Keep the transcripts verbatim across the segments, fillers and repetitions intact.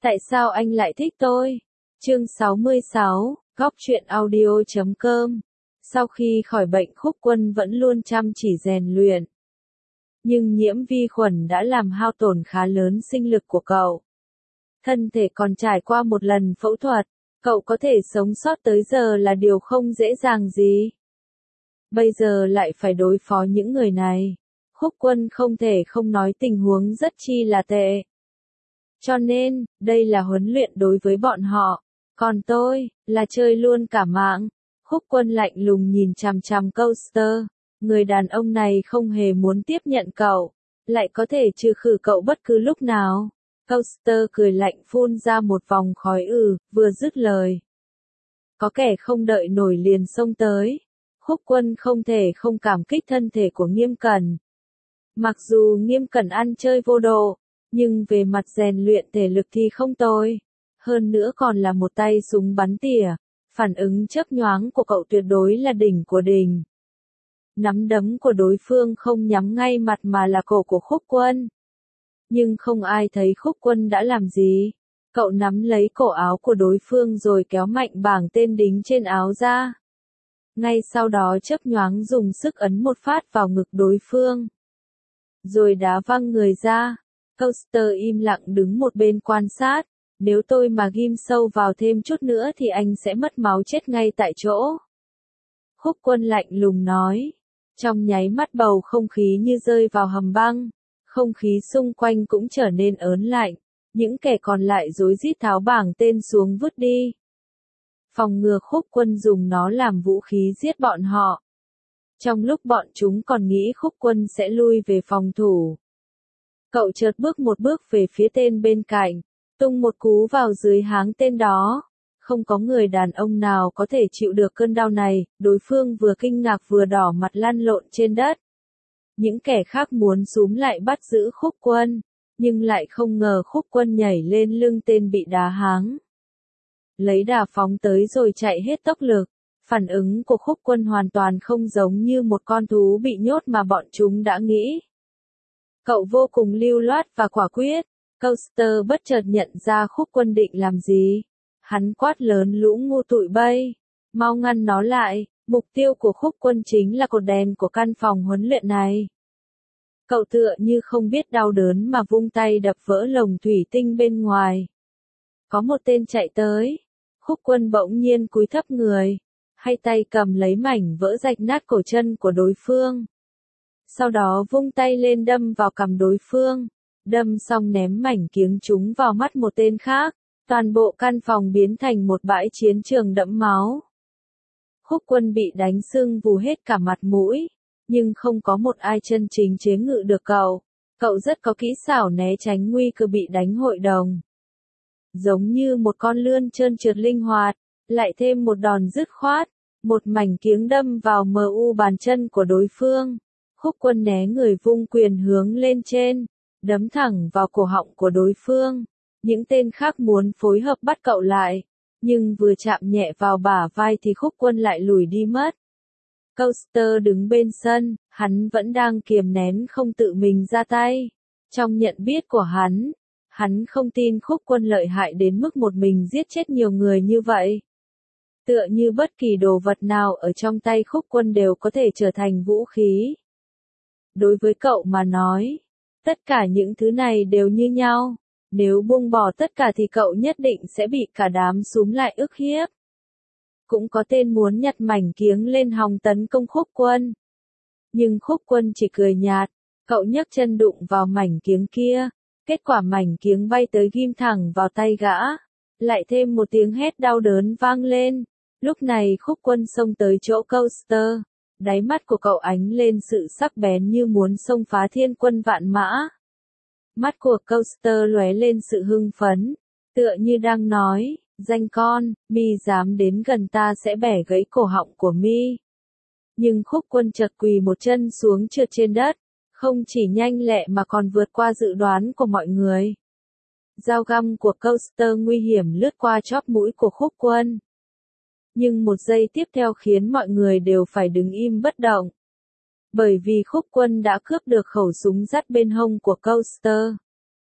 Tại sao anh lại thích tôi? Chương sáu mươi sáu, Góc truyện audio chấm com. Sau khi khỏi bệnh Khúc Quân vẫn luôn chăm chỉ rèn luyện. Nhưng nhiễm vi khuẩn đã làm hao tổn khá lớn sinh lực của cậu. Thân thể còn trải qua một lần phẫu thuật, cậu có thể sống sót tới giờ là điều không dễ dàng gì. Bây giờ lại phải đối phó những người này. Khúc Quân không thể không nói tình huống rất chi là tệ. Cho nên, đây là huấn luyện đối với bọn họ. Còn tôi, là chơi luôn cả mạng. Khúc Quân lạnh lùng nhìn chằm chằm Coaster. Người đàn ông này không hề muốn tiếp nhận cậu. Lại có thể trừ khử cậu bất cứ lúc nào. Coaster cười lạnh phun ra một vòng khói ừ, vừa dứt lời. Có kẻ không đợi nổi liền xông tới. Khúc Quân không thể không cảm kích thân thể của Nghiêm Cẩn. Mặc dù Nghiêm Cẩn ăn chơi vô độ, nhưng về mặt rèn luyện thể lực thì không tồi. Hơn nữa còn là một tay súng bắn tỉa, phản ứng chớp nhoáng của cậu tuyệt đối là đỉnh của đỉnh. Nắm đấm của đối phương không nhắm ngay mặt mà là cổ của Khúc Quân. Nhưng không ai thấy Khúc Quân đã làm gì. Cậu nắm lấy cổ áo của đối phương rồi kéo mạnh bảng tên đính trên áo ra. Ngay sau đó chớp nhoáng dùng sức ấn một phát vào ngực đối phương. Rồi đá văng người ra. Coaster im lặng đứng một bên quan sát. Nếu tôi mà ghim sâu vào thêm chút nữa thì anh sẽ mất máu chết ngay tại chỗ. Khúc Quân lạnh lùng nói. Trong nháy mắt bầu không khí như rơi vào hầm băng. Không khí xung quanh cũng trở nên ớn lạnh. Những kẻ còn lại rối rít tháo bảng tên xuống vứt đi. Phòng ngừa Khúc Quân dùng nó làm vũ khí giết bọn họ. Trong lúc bọn chúng còn nghĩ Khúc Quân sẽ lui về phòng thủ. Cậu chợt bước một bước về phía tên bên cạnh, tung một cú vào dưới háng tên đó. Không có người đàn ông nào có thể chịu được cơn đau này, đối phương vừa kinh ngạc vừa đỏ mặt lăn lộn trên đất. Những kẻ khác muốn xúm lại bắt giữ Khúc Quân, nhưng lại không ngờ Khúc Quân nhảy lên lưng tên bị đá háng. Lấy đà phóng tới rồi chạy hết tốc lực. Phản ứng của Khúc Quân hoàn toàn không giống như một con thú bị nhốt mà bọn chúng đã nghĩ. Cậu vô cùng lưu loát và quả quyết. Coaster bất chợt nhận ra Khúc Quân định làm gì. Hắn quát lớn lũ ngu tụi bay. Mau ngăn nó lại, mục tiêu của Khúc Quân chính là cột đèn của căn phòng huấn luyện này. Cậu tựa như không biết đau đớn mà vung tay đập vỡ lồng thủy tinh bên ngoài. Có một tên chạy tới. Khúc Quân bỗng nhiên cúi thấp người. Hai tay cầm lấy mảnh vỡ rạch nát cổ chân của đối phương. Sau đó vung tay lên đâm vào cằm đối phương. Đâm xong ném mảnh kiếng trúng vào mắt một tên khác. Toàn bộ căn phòng biến thành một bãi chiến trường đẫm máu. Khúc Quân bị đánh sưng vù hết cả mặt mũi. Nhưng không có một ai chân chính chế ngự được cậu. Cậu rất có kỹ xảo né tránh nguy cơ bị đánh hội đồng. Giống như một con lươn trơn trượt linh hoạt. Lại thêm một đòn dứt khoát. Một mảnh kiếng đâm vào mờ u bàn chân của đối phương. Khúc Quân né người vung quyền hướng lên trên. Đấm thẳng vào cổ họng của đối phương. Những tên khác muốn phối hợp bắt cậu lại. Nhưng vừa chạm nhẹ vào bả vai thì Khúc Quân lại lùi đi mất. Coaster đứng bên sân. Hắn vẫn đang kiềm nén không tự mình ra tay. Trong nhận biết của hắn. Hắn không tin Khúc Quân lợi hại đến mức một mình giết chết nhiều người như vậy. Tựa như bất kỳ đồ vật nào ở trong tay Khúc Quân đều có thể trở thành vũ khí. Đối với cậu mà nói, tất cả những thứ này đều như nhau. Nếu buông bỏ tất cả thì cậu nhất định sẽ bị cả đám xúm lại ức hiếp. Cũng có tên muốn nhặt mảnh kiếng lên hòng tấn công Khúc Quân. Nhưng Khúc Quân chỉ cười nhạt, cậu nhấc chân đụng vào mảnh kiếng kia. Kết quả mảnh kiếng bay tới ghim thẳng vào tay gã. Lại thêm một tiếng hét đau đớn vang lên. Lúc này Khúc Quân xông tới chỗ Coaster. Đáy mắt của cậu ánh lên sự sắc bén như muốn xông phá thiên quân vạn mã. Mắt của Coaster lóe lên sự hưng phấn. Tựa như đang nói, danh con, mi dám đến gần ta sẽ bẻ gãy cổ họng của mi. Nhưng Khúc Quân chợt quỳ một chân xuống trượt trên đất. Không chỉ nhanh lẹ mà còn vượt qua dự đoán của mọi người. Dao găm của Coaster nguy hiểm lướt qua chóp mũi của Khúc Quân. Nhưng một giây tiếp theo khiến mọi người đều phải đứng im bất động. Bởi vì Khúc Quân đã cướp được khẩu súng dắt bên hông của Coaster.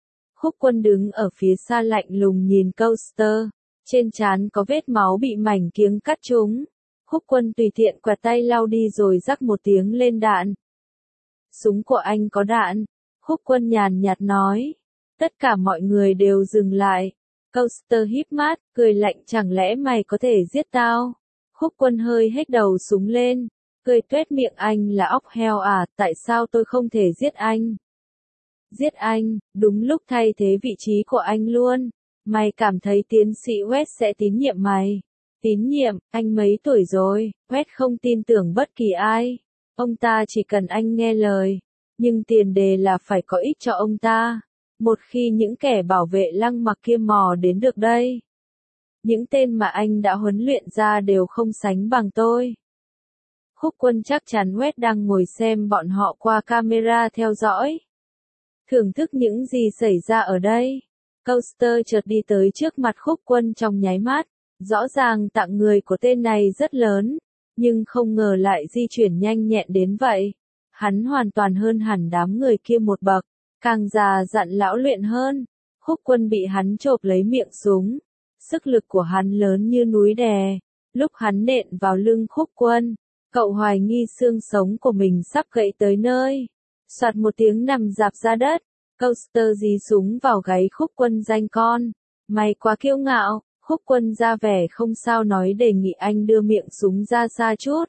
Khúc Quân đứng ở phía xa lạnh lùng nhìn Coaster, trên trán có vết máu bị mảnh kiếng cắt trúng. Khúc Quân tùy tiện quẹt tay lau đi rồi rắc một tiếng lên đạn. Súng của anh có đạn. Khúc Quân nhàn nhạt nói. Tất cả mọi người đều dừng lại. Coaster híp mắt, cười lạnh, chẳng lẽ mày có thể giết tao? Khúc Quân hơi hếch đầu súng lên, cười tuét miệng, anh là óc heo à, tại sao tôi không thể giết anh? Giết anh, đúng lúc thay thế vị trí của anh luôn. Mày cảm thấy tiến sĩ West sẽ tín nhiệm mày? Tín nhiệm, anh mấy tuổi rồi, West không tin tưởng bất kỳ ai. Ông ta chỉ cần anh nghe lời, nhưng tiền đề là phải có ích cho ông ta. Một khi những kẻ bảo vệ Lăng Mặc kia mò đến được đây, những tên mà anh đã huấn luyện ra đều không sánh bằng tôi. Khúc Quân chắc chắn West đang ngồi xem bọn họ qua camera theo dõi, thưởng thức những gì xảy ra ở đây. Coaster chợt đi tới trước mặt Khúc Quân trong nháy mắt, rõ ràng tạng người của tên này rất lớn, nhưng không ngờ lại di chuyển nhanh nhẹn đến vậy. Hắn hoàn toàn hơn hẳn đám người kia một bậc, càng già dặn lão luyện hơn. Khúc Quân bị hắn chộp lấy miệng súng, sức lực của hắn lớn như núi đè. Lúc hắn nện vào lưng Khúc Quân, cậu hoài nghi xương sống của mình sắp gãy tới nơi. Soạt một tiếng nằm rạp ra đất, Coaster dí súng vào gáy Khúc Quân, danh con. Mày quá kiêu ngạo. Khúc Quân ra vẻ không sao nói, đề nghị anh đưa miệng súng ra xa chút.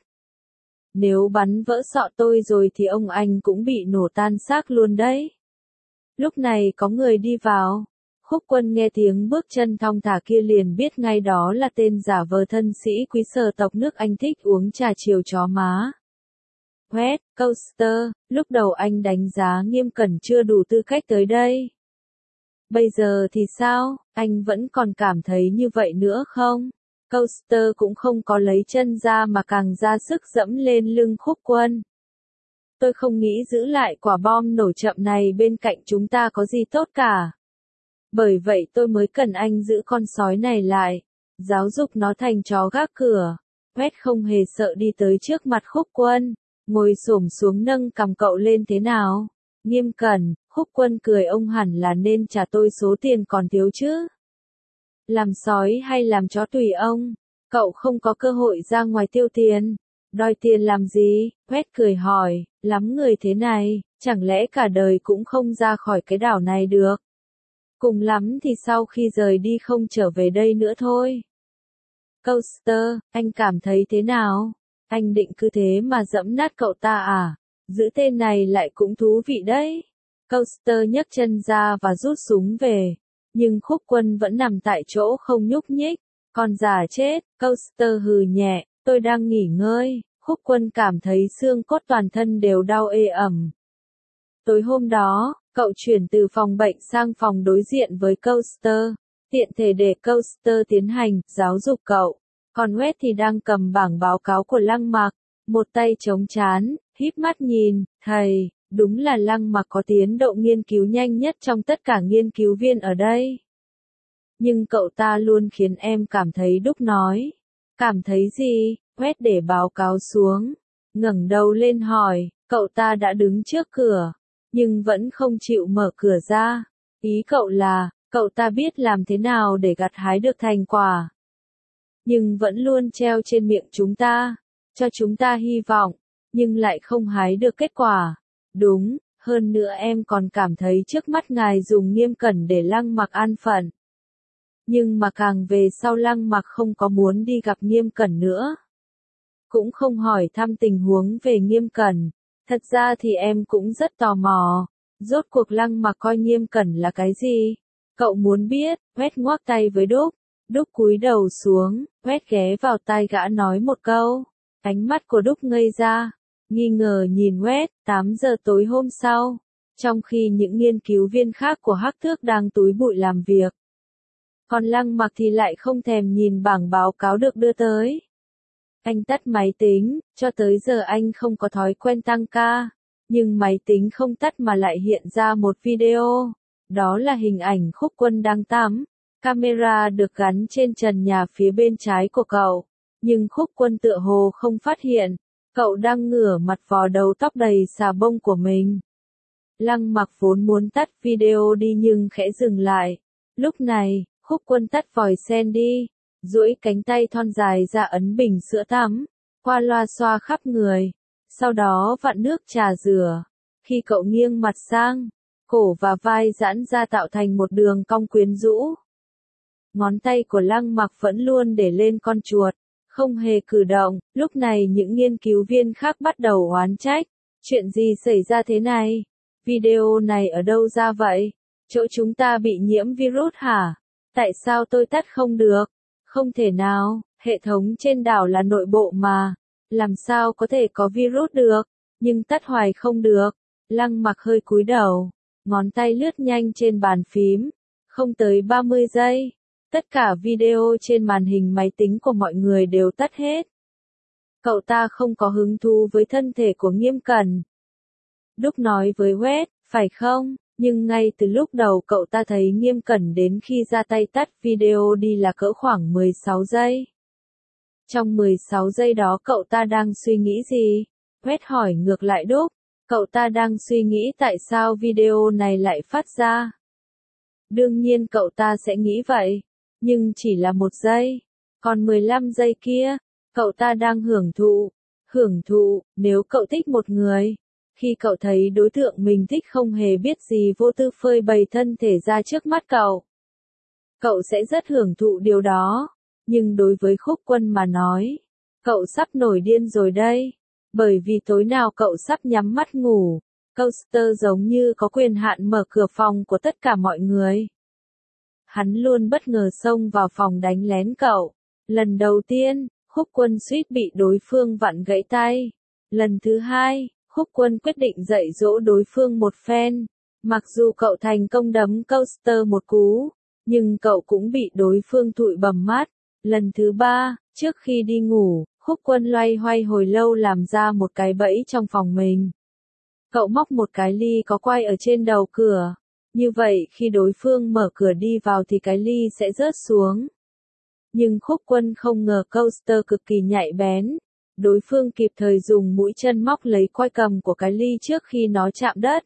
Nếu bắn vỡ sọ tôi rồi thì ông anh cũng bị nổ tan xác luôn đấy. Lúc này có người đi vào. Khúc Quân nghe tiếng bước chân thong thả kia liền biết ngay đó là tên giả vờ thân sĩ quý sở tộc nước Anh thích uống trà chiều chó má. West, Coaster, lúc đầu anh đánh giá Nghiêm Cẩn chưa đủ tư cách tới đây. Bây giờ thì sao, anh vẫn còn cảm thấy như vậy nữa không? Coaster cũng không có lấy chân ra mà càng ra sức dẫm lên lưng Khúc Quân. Tôi không nghĩ giữ lại quả bom nổ chậm này bên cạnh chúng ta có gì tốt cả. Bởi vậy tôi mới cần anh giữ con sói này lại, giáo dục nó thành chó gác cửa. West không hề sợ đi tới trước mặt Khúc Quân, ngồi xổm xuống nâng cằm cậu lên. Thế nào? Nghiêm Cẩn, Khúc Quân cười, ông hẳn là nên trả tôi số tiền còn thiếu chứ. Làm sói hay làm chó tùy ông, cậu không có cơ hội ra ngoài tiêu tiền. Đòi tiền làm gì? West cười hỏi, lắm người thế này, chẳng lẽ cả đời cũng không ra khỏi cái đảo này được? Cùng lắm thì sau khi rời đi không trở về đây nữa thôi. Coaster, anh cảm thấy thế nào? Anh định cứ thế mà dẫm nát cậu ta à? Giữ tên này lại cũng thú vị đấy. Coaster nhấc chân ra và rút súng về. Nhưng Khúc Quân vẫn nằm tại chỗ không nhúc nhích. Con già chết, Coaster hừ nhẹ, tôi đang nghỉ ngơi. Khúc Quân cảm thấy xương cốt toàn thân đều đau ê ẩm. Tối hôm đó, cậu chuyển từ phòng bệnh sang phòng đối diện với Coaster, tiện thể để Coaster tiến hành giáo dục cậu. Còn West thì đang cầm bảng báo cáo của Lăng Mặc, một tay chống trán, híp mắt nhìn. Thầy, đúng là Lăng Mặc có tiến độ nghiên cứu nhanh nhất trong tất cả nghiên cứu viên ở đây. Nhưng cậu ta luôn khiến em cảm thấy đúc nói. Cảm thấy gì? West để báo cáo xuống, ngẩng đầu lên hỏi. Cậu ta đã đứng trước cửa, nhưng vẫn không chịu mở cửa ra. Ý cậu là, cậu ta biết làm thế nào để gặt hái được thành quả, nhưng vẫn luôn treo trên miệng chúng ta, cho chúng ta hy vọng, nhưng lại không hái được kết quả. Đúng, hơn nữa em còn cảm thấy trước mắt ngài dùng Nghiêm Cẩn để Lăng Mặc an phận. Nhưng mà càng về sau Lăng Mặc không có muốn đi gặp Nghiêm Cẩn nữa. Cũng không hỏi thăm tình huống về Nghiêm Cẩn. Thật ra thì em cũng rất tò mò. Rốt cuộc Lăng Mặc coi Nghiêm Cẩn là cái gì? Cậu muốn biết? West ngoắc tay với Đúc. Đúc cúi đầu xuống, West ghé vào tai gã nói một câu. Ánh mắt của Đúc ngây ra, nghi ngờ nhìn West. Tám giờ tối hôm sau, trong khi những nghiên cứu viên khác của Hắc Thước đang túi bụi làm việc, còn Lăng Mặc thì lại không thèm nhìn bảng báo cáo được đưa tới. Anh tắt máy tính, cho tới giờ anh không có thói quen tăng ca, nhưng máy tính không tắt mà lại hiện ra một video. Đó là hình ảnh Khúc Quân đang tắm. Camera được gắn trên trần nhà phía bên trái của cậu, nhưng Khúc Quân tựa hồ không phát hiện. Cậu đang ngửa mặt vò đầu tóc đầy xà bông của mình. Lăng Mặc vốn muốn tắt video đi nhưng khẽ dừng lại. Lúc này, Khúc Quân tắt vòi sen đi, duỗi cánh tay thon dài ra ấn bình sữa tắm, qua loa xoa khắp người, sau đó vặn nước trà rửa. Khi cậu nghiêng mặt sang, cổ và vai giãn ra tạo thành một đường cong quyến rũ. Ngón tay của Lăng Mặc vẫn luôn để lên con chuột, không hề cử động. Lúc này những nghiên cứu viên khác bắt đầu oán trách. Chuyện gì xảy ra thế này? Video này ở đâu ra vậy? Chỗ chúng ta bị nhiễm virus hả? Tại sao tôi tắt không được? Không thể nào, hệ thống trên đảo là nội bộ mà. Làm sao có thể có virus được? Nhưng tắt hoài không được. Lăng Mặc hơi cúi đầu, ngón tay lướt nhanh trên bàn phím. Không tới ba mươi giây. Tất cả video trên màn hình máy tính của mọi người đều tắt hết. Cậu ta không có hứng thú với thân thể của Nghiêm Cẩn. Đúc nói với West, phải không? Nhưng ngay từ lúc đầu cậu ta thấy Nghiêm Cẩn đến khi ra tay tắt video đi là cỡ khoảng mười sáu giây. Trong mười sáu giây đó cậu ta đang suy nghĩ gì? West hỏi ngược lại Đúc. Cậu ta đang suy nghĩ tại sao video này lại phát ra. Đương nhiên cậu ta sẽ nghĩ vậy. Nhưng chỉ là một giây. Còn mười lăm giây kia, cậu ta đang hưởng thụ. Hưởng thụ, nếu cậu thích một người. Khi cậu thấy đối tượng mình thích không hề biết gì vô tư phơi bày thân thể ra trước mắt cậu. Cậu sẽ rất hưởng thụ điều đó. Nhưng đối với Khúc Quân mà nói, cậu sắp nổi điên rồi đây. Bởi vì tối nào cậu sắp nhắm mắt ngủ, Coaster giống như có quyền hạn mở cửa phòng của tất cả mọi người. Hắn luôn bất ngờ xông vào phòng đánh lén cậu. Lần đầu tiên, Khúc Quân suýt bị đối phương vặn gãy tay. Lần thứ hai, Khúc Quân quyết định dạy dỗ đối phương một phen. Mặc dù cậu thành công đấm Coaster một cú, nhưng cậu cũng bị đối phương thụi bầm mắt. Lần thứ ba, trước khi đi ngủ, Khúc Quân loay hoay hồi lâu làm ra một cái bẫy trong phòng mình. Cậu móc một cái ly có quai ở trên đầu cửa. Như vậy khi đối phương mở cửa đi vào thì cái ly sẽ rớt xuống. Nhưng Khúc Quân không ngờ Coaster cực kỳ nhạy bén. Đối phương kịp thời dùng mũi chân móc lấy quai cầm của cái ly trước khi nó chạm đất.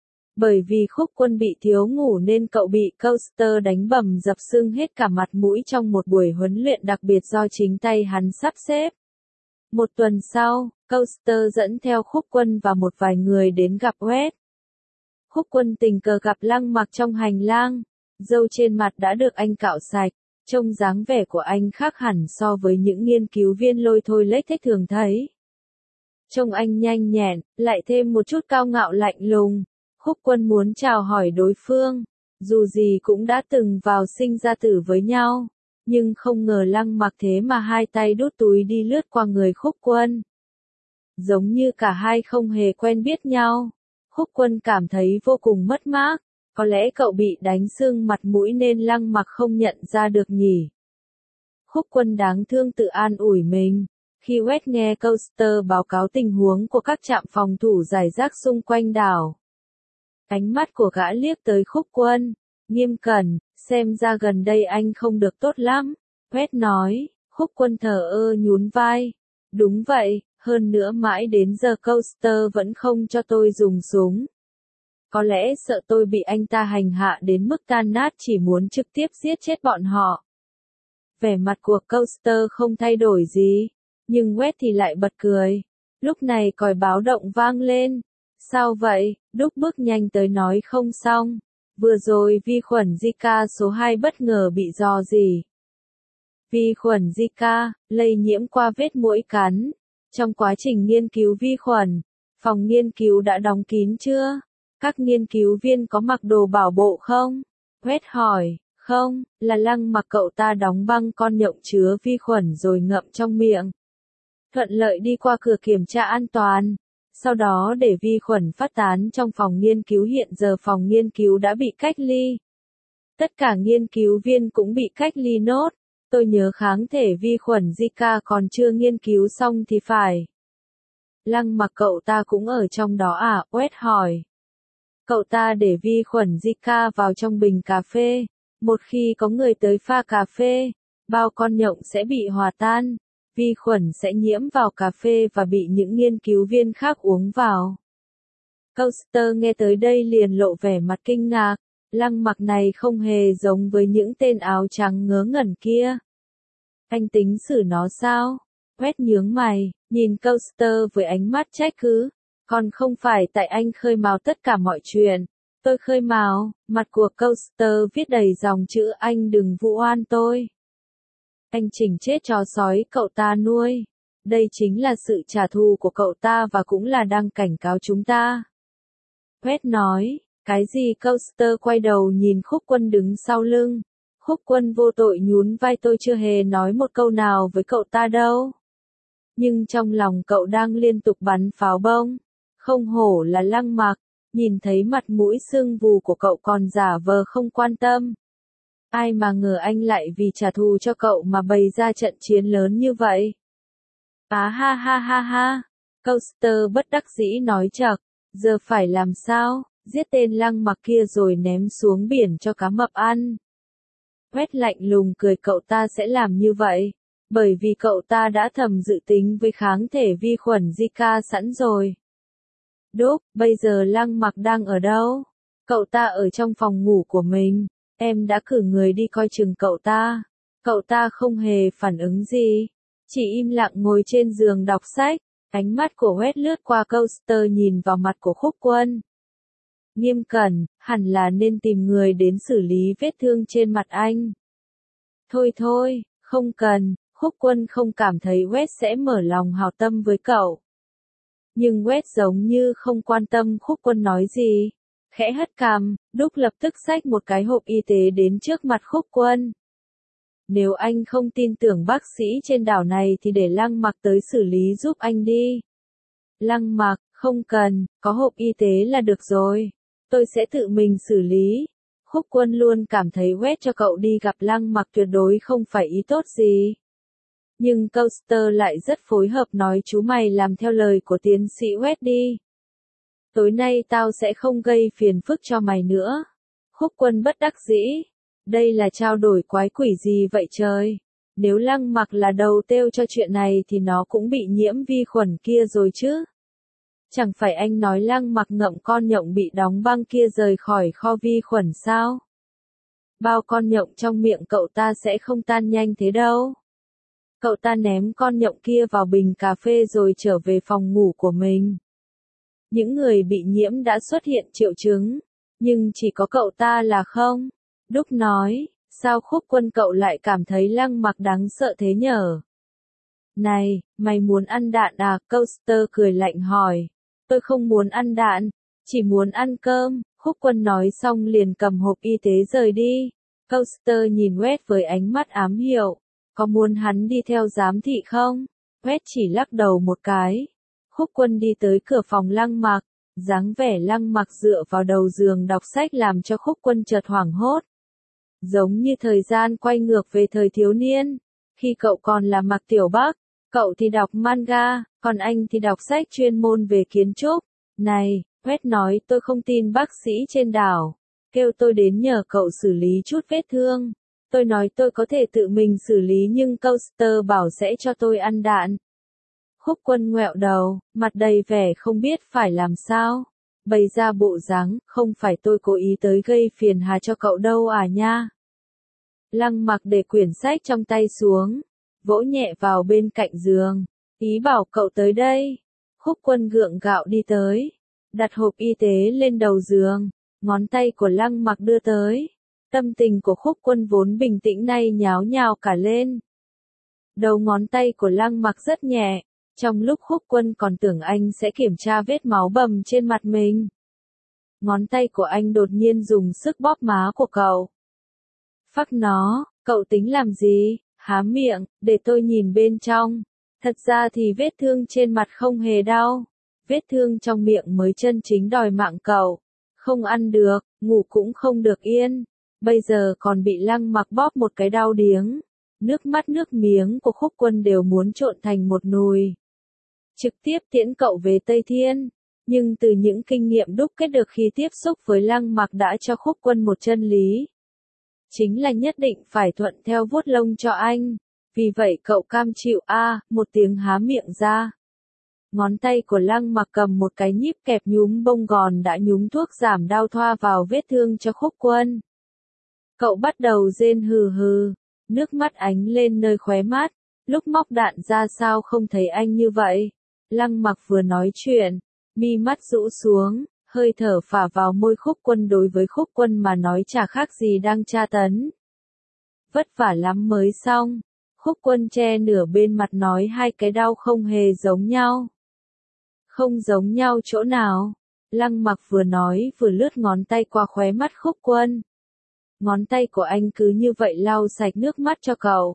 Bởi vì Khúc Quân bị thiếu ngủ nên cậu bị Coaster đánh bầm dập sưng hết cả mặt mũi trong một buổi huấn luyện đặc biệt do chính tay hắn sắp xếp. Một tuần sau, Coaster dẫn theo Khúc Quân và một vài người đến gặp West. Khúc Quân tình cờ gặp Lăng Mặc trong hành lang. Râu trên mặt đã được anh cạo sạch. Trông dáng vẻ của anh khác hẳn so với những nghiên cứu viên lôi thôi lếch thếch thường thấy. Trông anh nhanh nhẹn, lại thêm một chút cao ngạo lạnh lùng. Khúc Quân muốn chào hỏi đối phương. Dù gì cũng đã từng vào sinh ra tử với nhau. Nhưng không ngờ Lăng Mặc thế mà hai tay đút túi đi lướt qua người Khúc Quân. Giống như cả hai không hề quen biết nhau. Khúc Quân cảm thấy vô cùng mất mát. Có lẽ cậu bị đánh sưng mặt mũi nên Lăng Mặc không nhận ra được nhỉ. Khúc Quân đáng thương tự an ủi mình. Khi West nghe Coaster báo cáo tình huống của các trạm phòng thủ rải rác xung quanh đảo. Ánh mắt của gã liếc tới Khúc Quân. Nghiêm Cẩn, xem ra gần đây anh không được tốt lắm. West nói. Khúc Quân thờ ơ nhún vai. Đúng vậy, hơn nữa mãi đến giờ Coaster vẫn không cho tôi dùng súng. Có lẽ sợ tôi bị anh ta hành hạ đến mức tan nát chỉ muốn trực tiếp giết chết bọn họ. Vẻ mặt của Coaster không thay đổi gì, nhưng West thì lại bật cười. Lúc này còi báo động vang lên. Sao vậy? Đúc bước nhanh tới nói không xong. Vừa rồi vi khuẩn Zika số hai bất ngờ bị rò rỉ. Vi khuẩn Zika, lây nhiễm qua vết muỗi cắn. Trong quá trình nghiên cứu vi khuẩn, phòng nghiên cứu đã đóng kín chưa? Các nghiên cứu viên có mặc đồ bảo hộ không? West hỏi. Không, là Lăng Mặc cậu ta đóng băng con nhộng chứa vi khuẩn rồi ngậm trong miệng. Thuận lợi đi qua cửa kiểm tra an toàn. Sau đó để vi khuẩn phát tán trong phòng nghiên cứu, hiện giờ phòng nghiên cứu đã bị cách ly. Tất cả nghiên cứu viên cũng bị cách ly nốt. Tôi nhớ kháng thể vi khuẩn Zika còn chưa nghiên cứu xong thì phải. Lăng Mặc cậu ta cũng ở trong đó à? West hỏi. Cậu ta để vi khuẩn Zika vào trong bình cà phê. Một khi có người tới pha cà phê, bao con nhộng sẽ bị hòa tan. Vi khuẩn sẽ nhiễm vào cà phê và bị những nghiên cứu viên khác uống vào. Coaster nghe tới đây liền lộ vẻ mặt kinh ngạc, Lăng Mặc này không hề giống với những tên áo trắng ngớ ngẩn kia. Anh tính xử nó sao? Quét nhướng mày, nhìn Coaster với ánh mắt trách cứ, còn không phải tại anh khơi mào tất cả mọi chuyện. Tôi khơi mào, mặt của Coaster viết đầy dòng chữ anh đừng vu oan tôi. Anh chỉnh chết chó sói cậu ta nuôi. Đây chính là sự trả thù của cậu ta và cũng là đang cảnh cáo chúng ta. Quét nói, cái gì? Coaster quay đầu nhìn Khúc Quân đứng sau lưng. Khúc Quân vô tội nhún vai, tôi chưa hề nói một câu nào với cậu ta đâu. Nhưng trong lòng cậu đang liên tục bắn pháo bông. Không hổ là Lăng Mặc, nhìn thấy mặt mũi sưng vù của cậu còn giả vờ không quan tâm. Ai mà ngờ anh lại vì trả thù cho cậu mà bày ra trận chiến lớn như vậy. Á ha ha ha ha, Coaster bất đắc dĩ nói chậc, giờ phải làm sao, giết tên Lăng Mặc kia rồi ném xuống biển cho cá mập ăn. Quét lạnh lùng cười, cậu ta sẽ làm như vậy, bởi vì cậu ta đã thầm dự tính với kháng thể vi khuẩn Zika sẵn rồi. Đúc, bây giờ Lăng Mặc đang ở đâu? Cậu ta ở trong phòng ngủ của mình, em đã cử người đi coi chừng cậu ta. Cậu ta không hề phản ứng gì, chỉ im lặng ngồi trên giường đọc sách. Ánh mắt của West lướt qua Coaster nhìn vào mặt của Khúc Quân. Nghiêm cẩn, hẳn là nên tìm người đến xử lý vết thương trên mặt anh. Thôi thôi, không cần, Khúc Quân không cảm thấy West sẽ mở lòng hảo tâm với cậu. Nhưng West giống như không quan tâm Khúc Quân nói gì. Khẽ hất cằm, Đúc lập tức xách một cái hộp y tế đến trước mặt Khúc Quân. Nếu anh không tin tưởng bác sĩ trên đảo này thì để Lăng Mặc tới xử lý giúp anh đi. Lăng Mặc, không cần, có hộp y tế là được rồi. Tôi sẽ tự mình xử lý. Khúc Quân luôn cảm thấy West cho cậu đi gặp Lăng Mặc tuyệt đối không phải ý tốt gì. Nhưng Coaster lại rất phối hợp nói chú mày làm theo lời của tiến sĩ West đi. Tối nay tao sẽ không gây phiền phức cho mày nữa. Khúc Quân bất đắc dĩ. Đây là trao đổi quái quỷ gì vậy trời? Nếu Lăng Mặc là đầu têu cho chuyện này thì nó cũng bị nhiễm vi khuẩn kia rồi chứ. Chẳng phải anh nói Lăng Mặc ngậm con nhộng bị đóng băng kia rời khỏi kho vi khuẩn sao? Bao con nhộng trong miệng cậu ta sẽ không tan nhanh thế đâu. Cậu ta ném con nhộng kia vào bình cà phê rồi trở về phòng ngủ của mình. Những người bị nhiễm đã xuất hiện triệu chứng, nhưng chỉ có cậu ta là không. Đúc nói, sao Khúc Quân cậu lại cảm thấy Lăng Mặc đáng sợ thế nhở? Này, mày muốn ăn đạn à? Coaster cười lạnh hỏi. Tôi không muốn ăn đạn, chỉ muốn ăn cơm. Khúc Quân nói xong liền cầm hộp y tế rời đi. Coaster nhìn West với ánh mắt ám hiệu. Có muốn hắn đi theo giám thị không? West chỉ lắc đầu một cái. Khúc Quân đi tới cửa phòng Lăng Mặc. Dáng vẻ Lăng Mặc dựa vào đầu giường đọc sách làm cho Khúc Quân chợt hoảng hốt. Giống như thời gian quay ngược về thời thiếu niên. Khi cậu còn là Mạc Tiểu Bắc, cậu thì đọc manga, còn anh thì đọc sách chuyên môn về kiến trúc. Này, West nói tôi không tin bác sĩ trên đảo. Kêu tôi đến nhờ cậu xử lý chút vết thương. Tôi nói tôi có thể tự mình xử lý nhưng Coaster bảo sẽ cho tôi ăn đạn. Khúc Quân ngoẹo đầu, mặt đầy vẻ không biết phải làm sao. Bày ra bộ dáng, không phải tôi cố ý tới gây phiền hà cho cậu đâu à nha. Lăng Mặc để quyển sách trong tay xuống, vỗ nhẹ vào bên cạnh giường, ý bảo cậu tới đây. Khúc Quân gượng gạo đi tới, đặt hộp y tế lên đầu giường, ngón tay của Lăng Mặc đưa tới. Tâm tình của Khúc Quân vốn bình tĩnh nay nháo nhào cả lên. Đầu ngón tay của Lăng Mặc rất nhẹ, trong lúc Khúc Quân còn tưởng anh sẽ kiểm tra vết máu bầm trên mặt mình. Ngón tay của anh đột nhiên dùng sức bóp má của cậu. Phắc nó, cậu tính làm gì? Há miệng, để tôi nhìn bên trong. Thật ra thì vết thương trên mặt không hề đau. Vết thương trong miệng mới chân chính đòi mạng cậu. Không ăn được, ngủ cũng không được yên. Bây giờ còn bị Lăng Mặc bóp một cái đau điếng. Nước mắt nước miếng của Khúc Quân đều muốn trộn thành một nùi. Trực tiếp tiễn cậu về Tây Thiên. Nhưng từ những kinh nghiệm đúc kết được khi tiếp xúc với Lăng Mặc đã cho Khúc Quân một chân lý. Chính là nhất định phải thuận theo vuốt lông cho anh. Vì vậy cậu cam chịu a à, một tiếng há miệng ra. Ngón tay của Lăng Mặc cầm một cái nhíp kẹp nhúm bông gòn đã nhúng thuốc giảm đau thoa vào vết thương cho Khúc Quân. Cậu bắt đầu rên hừ hừ, nước mắt ánh lên nơi khóe mắt, lúc móc đạn ra sao không thấy anh như vậy. Lăng Mặc vừa nói chuyện, mi mắt rũ xuống, hơi thở phả vào môi Khúc Quân, đối với Khúc Quân mà nói chả khác gì đang tra tấn. Vất vả lắm mới xong. Khúc Quân che nửa bên mặt nói hai cái đau không hề giống nhau. Không giống nhau chỗ nào? Lăng Mặc vừa nói vừa lướt ngón tay qua khóe mắt Khúc Quân. Ngón tay của anh cứ như vậy lau sạch nước mắt cho cậu.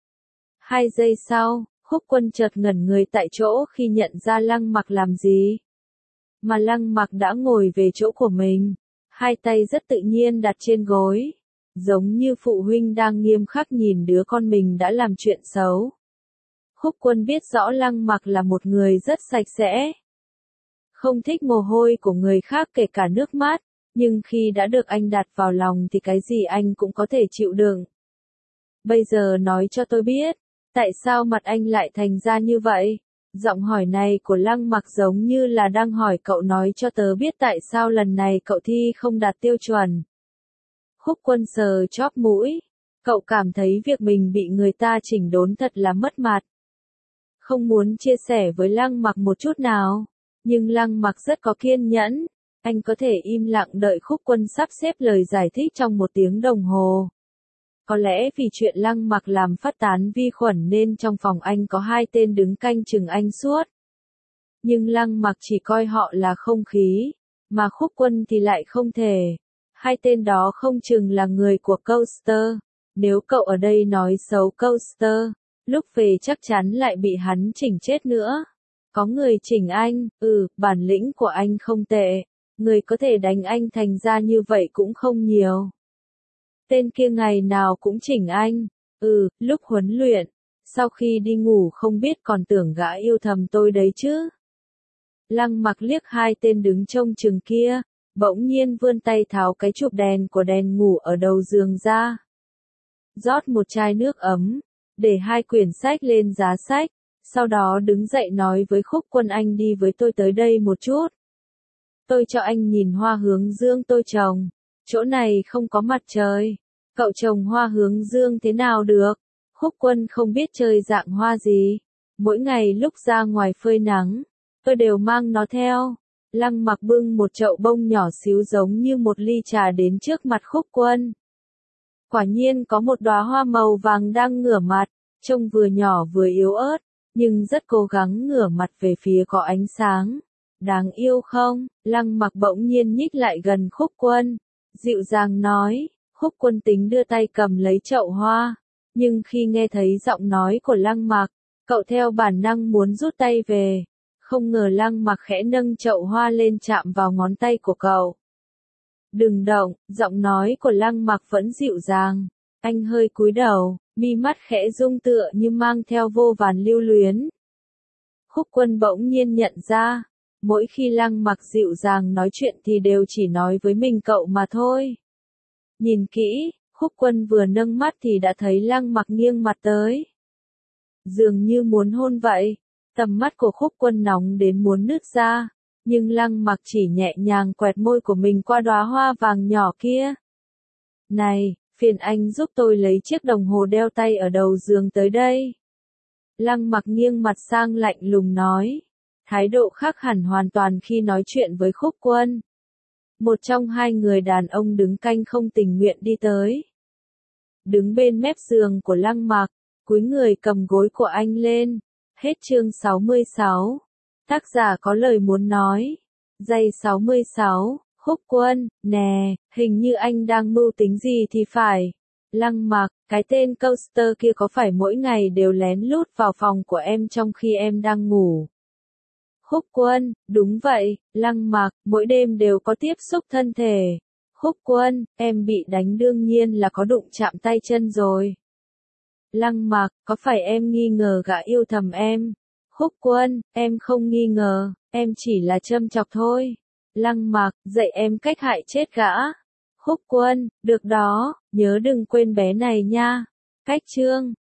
Hai giây sau, Khúc Quân chợt ngẩn người tại chỗ khi nhận ra Lăng Mặc làm gì. Mà Lăng Mặc đã ngồi về chỗ của mình, hai tay rất tự nhiên đặt trên gối, giống như phụ huynh đang nghiêm khắc nhìn đứa con mình đã làm chuyện xấu. Khúc Quân biết rõ Lăng Mặc là một người rất sạch sẽ, không thích mồ hôi của người khác kể cả nước mắt, nhưng khi đã được anh đặt vào lòng thì cái gì anh cũng có thể chịu đựng. Bây giờ nói cho tôi biết, tại sao mặt anh lại thành ra như vậy? Giọng hỏi này của Lăng Mặc giống như là đang hỏi cậu nói cho tớ biết tại sao lần này cậu thi không đạt tiêu chuẩn. Khúc Quân sờ chóp mũi, cậu cảm thấy việc mình bị người ta chỉnh đốn thật là mất mặt. Không muốn chia sẻ với Lăng Mặc một chút nào, nhưng Lăng Mặc rất có kiên nhẫn, anh có thể im lặng đợi Khúc Quân sắp xếp lời giải thích trong một tiếng đồng hồ. Có lẽ vì chuyện Lăng Mặc làm phát tán vi khuẩn nên trong phòng anh có hai tên đứng canh chừng anh suốt. Nhưng Lăng Mặc chỉ coi họ là không khí, mà Khúc Quân thì lại không thể. Hai tên đó không chừng là người của Coaster. Nếu cậu ở đây nói xấu Coaster, lúc về chắc chắn lại bị hắn chỉnh chết nữa. Có người chỉnh anh, ừ, bản lĩnh của anh không tệ. Người có thể đánh anh thành ra như vậy cũng không nhiều. Tên kia ngày nào cũng chỉnh anh, ừ, lúc huấn luyện, sau khi đi ngủ không biết còn tưởng gã yêu thầm tôi đấy chứ. Lăng Mặc liếc hai tên đứng trông chừng kia, bỗng nhiên vươn tay tháo cái chụp đèn của đèn ngủ ở đầu giường ra. Rót một chai nước ấm, để hai quyển sách lên giá sách, sau đó đứng dậy nói với Khúc Quân anh đi với tôi tới đây một chút. Tôi cho anh nhìn hoa hướng dương tôi trồng, chỗ này không có mặt trời, cậu trồng hoa hướng dương thế nào được? Khúc Quân không biết chơi dạng hoa gì, mỗi ngày lúc ra ngoài phơi nắng, tôi đều mang nó theo. Lăng Mặc bưng một chậu bông nhỏ xíu giống như một ly trà đến trước mặt Khúc Quân. Quả nhiên có một đóa hoa màu vàng đang ngửa mặt, trông vừa nhỏ vừa yếu ớt, nhưng rất cố gắng ngửa mặt về phía có ánh sáng. Đáng yêu không? Lăng Mặc bỗng nhiên nhích lại gần Khúc Quân, dịu dàng nói. Khúc Quân tính đưa tay cầm lấy chậu hoa, nhưng khi nghe thấy giọng nói của Lăng Mặc, cậu theo bản năng muốn rút tay về. Không ngờ Lăng Mặc khẽ nâng chậu hoa lên chạm vào ngón tay của cậu. Đừng động, giọng nói của Lăng Mặc vẫn dịu dàng. Anh hơi cúi đầu, mi mắt khẽ rung tựa như mang theo vô vàn lưu luyến. Khúc Quân bỗng nhiên nhận ra, mỗi khi Lăng Mặc dịu dàng nói chuyện thì đều chỉ nói với mình cậu mà thôi. Nhìn kỹ, Khúc Quân vừa nâng mắt thì đã thấy Lăng Mặc nghiêng mặt tới. Dường như muốn hôn vậy, tầm mắt của Khúc Quân nóng đến muốn nứt ra, nhưng Lăng Mặc chỉ nhẹ nhàng quẹt môi của mình qua đóa hoa vàng nhỏ kia. Này, phiền anh giúp tôi lấy chiếc đồng hồ đeo tay ở đầu giường tới đây. Lăng Mặc nghiêng mặt sang lạnh lùng nói, thái độ khác hẳn hoàn toàn khi nói chuyện với Khúc Quân. Một trong hai người đàn ông đứng canh không tình nguyện đi tới. Đứng bên mép giường của Lăng Mặc, cúi người cầm gối của anh lên. Hết chương sáu mươi sáu. Tác giả có lời muốn nói. Giây sáu mươi sáu, Khúc Quân, nè, hình như anh đang mưu tính gì thì phải. Lăng Mặc, cái tên Coaster kia có phải mỗi ngày đều lén lút vào phòng của em trong khi em đang ngủ? Khúc Quân, đúng vậy, Lăng Mặc, mỗi đêm đều có tiếp xúc thân thể. Khúc Quân, em bị đánh đương nhiên là có đụng chạm tay chân rồi. Lăng Mặc, có phải em nghi ngờ gã yêu thầm em? Khúc Quân, em không nghi ngờ, em chỉ là châm chọc thôi. Lăng Mặc, dạy em cách hại chết gã. Khúc Quân, được đó, nhớ đừng quên bé này nha. Cách chương